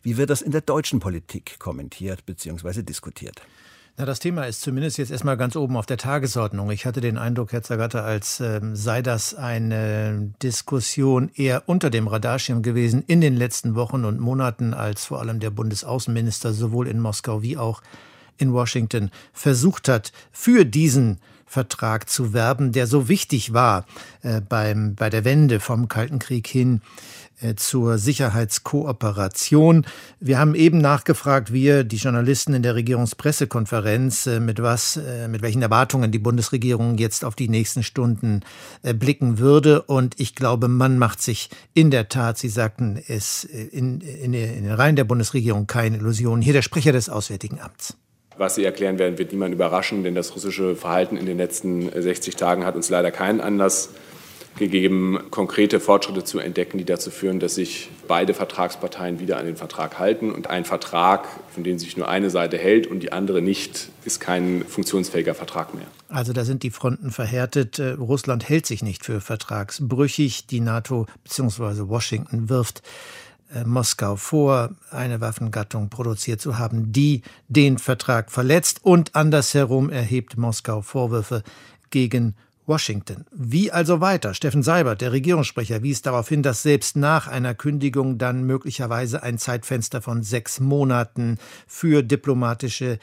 Wie wird das in der deutschen Politik kommentiert bzw. diskutiert? Na, das Thema ist zumindest jetzt erstmal ganz oben auf der Tagesordnung. Ich hatte den Eindruck, Herr Zagatta, als sei das eine Diskussion eher unter dem Radarschirm gewesen in den letzten Wochen und Monaten, als vor allem der Bundesaußenminister sowohl in Moskau wie auch in Washington versucht hat, für diesen Vertrag zu werben, der so wichtig war bei der Wende vom Kalten Krieg hin zur Sicherheitskooperation. Wir haben eben nachgefragt, wir, die Journalisten in der Regierungspressekonferenz, mit welchen Erwartungen die Bundesregierung jetzt auf die nächsten Stunden blicken würde. Und ich glaube, man macht sich in der Tat, Sie sagten es, in den Reihen der Bundesregierung keine Illusionen. Hier der Sprecher des Auswärtigen Amts. Was Sie erklären werden, wird niemand überraschen, denn das russische Verhalten in den letzten 60 Tagen hat uns leider keinen Anlass gegeben, konkrete Fortschritte zu entdecken, die dazu führen, dass sich beide Vertragsparteien wieder an den Vertrag halten. Und ein Vertrag, von dem sich nur eine Seite hält und die andere nicht, ist kein funktionsfähiger Vertrag mehr. Also da sind die Fronten verhärtet. Russland hält sich nicht für vertragsbrüchig. Die NATO bzw. Washington wirft Moskau vor, eine Waffengattung produziert zu haben, die den Vertrag verletzt. Und andersherum erhebt Moskau Vorwürfe gegen Washington. Wie also weiter? Steffen Seibert, der Regierungssprecher, wies darauf hin, dass selbst nach einer Kündigung dann möglicherweise ein Zeitfenster von 6 Monaten für diplomatische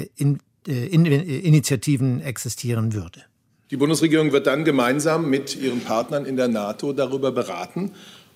Initiativen existieren würde. Die Bundesregierung wird dann gemeinsam mit ihren Partnern in der NATO darüber beraten,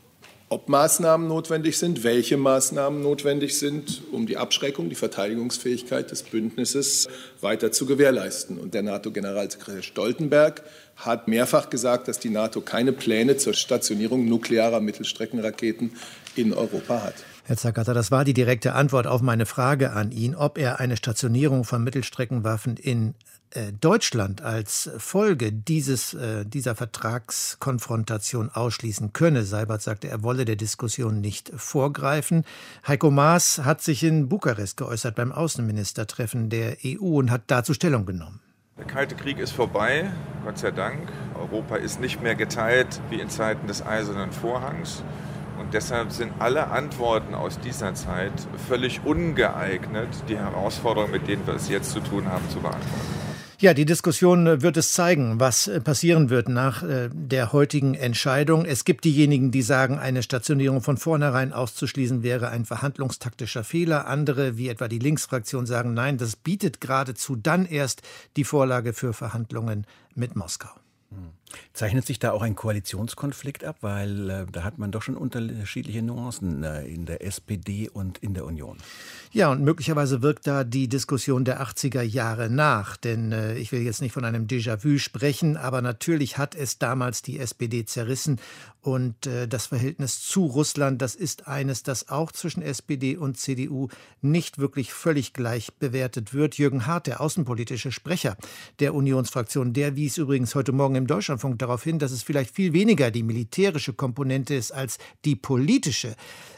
ob Maßnahmen notwendig sind, welche Maßnahmen notwendig sind, um die Abschreckung, die Verteidigungsfähigkeit des Bündnisses weiter zu gewährleisten. Und der NATO-Generalsekretär Stoltenberg hat mehrfach gesagt, dass die NATO keine Pläne zur Stationierung nuklearer Mittelstreckenraketen in Europa hat. Herr Zagatta, das war die direkte Antwort auf meine Frage an ihn, ob er eine Stationierung von Mittelstreckenwaffen in Deutschland als Folge dieser Vertragskonfrontation ausschließen könne. Seibert sagte, er wolle der Diskussion nicht vorgreifen. Heiko Maas hat sich in Bukarest geäußert beim Außenministertreffen der EU und hat dazu Stellung genommen. Der Kalte Krieg ist vorbei, Gott sei Dank. Europa ist nicht mehr geteilt wie in Zeiten des Eisernen Vorhangs. Und deshalb sind alle Antworten aus dieser Zeit völlig ungeeignet, die Herausforderungen, mit denen wir es jetzt zu tun haben, zu beantworten. Ja, die Diskussion wird es zeigen, was passieren wird nach der heutigen Entscheidung. Es gibt diejenigen, die sagen, eine Stationierung von vornherein auszuschließen wäre ein verhandlungstaktischer Fehler. Andere, wie etwa die Linksfraktion, sagen, nein, das bietet geradezu dann erst die Vorlage für Verhandlungen mit Moskau. Zeichnet sich da auch ein Koalitionskonflikt ab? Weil da hat man doch schon unterschiedliche Nuancen in der SPD und in der Union. Ja, und möglicherweise wirkt da die Diskussion der 80er Jahre nach. Denn ich will jetzt nicht von einem Déjà-vu sprechen, aber natürlich hat es damals die SPD zerrissen. Und das Verhältnis zu Russland, das ist eines, das auch zwischen SPD und CDU nicht wirklich völlig gleich bewertet wird. Jürgen Hart, der außenpolitische Sprecher der Unionsfraktion, der wies übrigens heute Morgen im Deutschlandfunk darauf hin, dass es vielleicht viel weniger die militärische Komponente ist als die politische,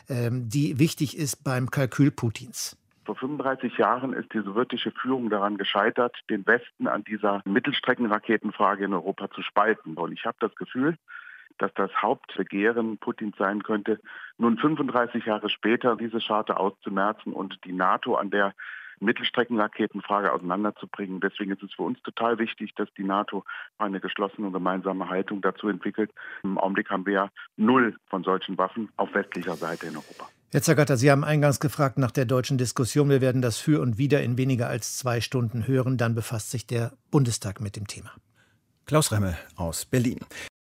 die wichtig ist beim Kalkül Putins. Vor 35 Jahren ist die sowjetische Führung daran gescheitert, den Westen an dieser Mittelstreckenraketenfrage in Europa zu spalten. Und ich habe das Gefühl, dass das Hauptbegehren Putins sein könnte, nun 35 Jahre später diese Scharte auszumerzen und die NATO an der Mittelstreckenraketenfrage auseinanderzubringen. Deswegen ist es für uns total wichtig, dass die NATO eine geschlossene und gemeinsame Haltung dazu entwickelt. Im Augenblick haben wir ja 0 von solchen Waffen auf westlicher Seite in Europa. Herr Zagatta, Sie haben eingangs gefragt nach der deutschen Diskussion. Wir werden das für und wider in weniger als 2 Stunden hören. Dann befasst sich der Bundestag mit dem Thema. Klaus Remme aus Berlin.